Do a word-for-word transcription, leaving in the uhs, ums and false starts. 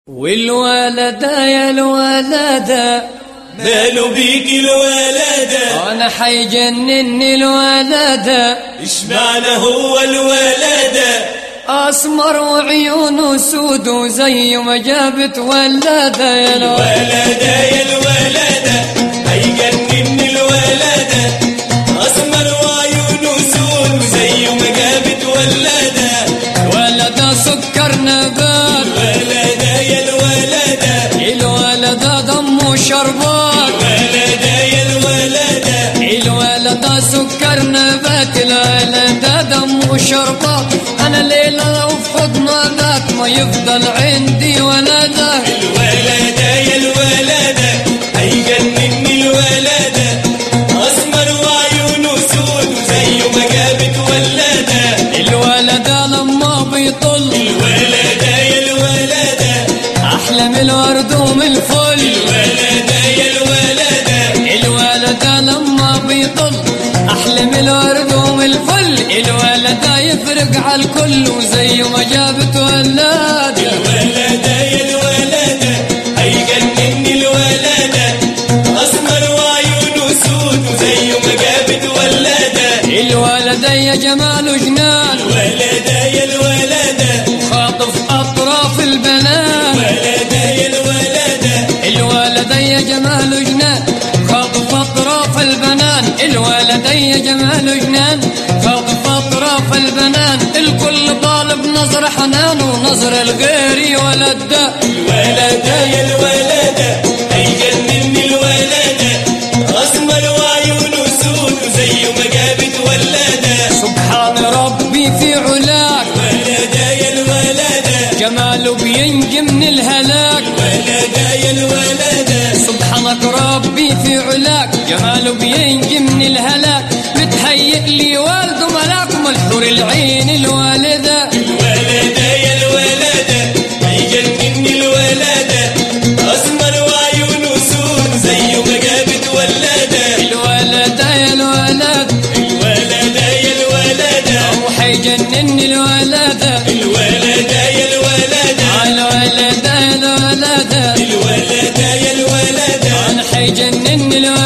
والولدة يا الولدة ماله بيك الولدة، أنا حيجنني الولدة. اشمعنى هو الولدة؟ أسمر وعيونه سود وزي ما جابت ولدة. يا الولدة يا الولدة هيجنني الولدة، أسمر وعيونه سود وزي ما جابت ولدة. ولدة سكر نبات، الولدة يا الولدة، الولدة دمه شربات، الولدة يا الولدة، الولدة سكر نبات، الولدة دمه شربات. أنا ليلة لو في حضنها ذات ما يفضل عندي ولدة. الولدة يا الولدة هيجنني الولدة، أسمر وعيونه سود وزي ما جابت ولدة. الولدة لما بيطل، الولدة يا الولدة أحلى من الورد ومن الفل. الولدة يا الولدة، الولدة لما بيطل أحلى من الورد ومن الفل. الولدة يفرق على الكل وزي ما جابت ولادة. الولدة يا الولدة هيجنني الولدة، أسمر وعيونه سود وزي ما جابت ولدة. الولدة يا جمال جنان، الولدة يا الولدة خاطف أطراف البنات. الولدة يا الولدة، الولدة يا جمال جنان، خاطف أطراف البنان. الولدة يا جمال جنان، خاطف أطراف البنان. الكل طالب نظر حنان ونظر الغير ولده. الولدة يا الولدة هيجنني الولدة، أسمر وعيونه سود وزي ما جابت ولدة. سبحان ربي في علاك، الولدة يا الولدة، جماله بينجي من الهلاك. الولدة يا الولدة، سبحانك ربي في علاك، جماله بينجي من الهلاك. متهيئ لي والده ملاك من الحور العين الوالدة. الولدة يا الولدة هيجنني الولدة، أسمر وعيونه سود زي ما جابت ولدة. الولدة يا الولد، الولدة يا الولدة وحيجنني الولدة. الولدة يا الولدة، الولدة يا الولدة، الولدة يا الولدة أنا حيجنني الولدة.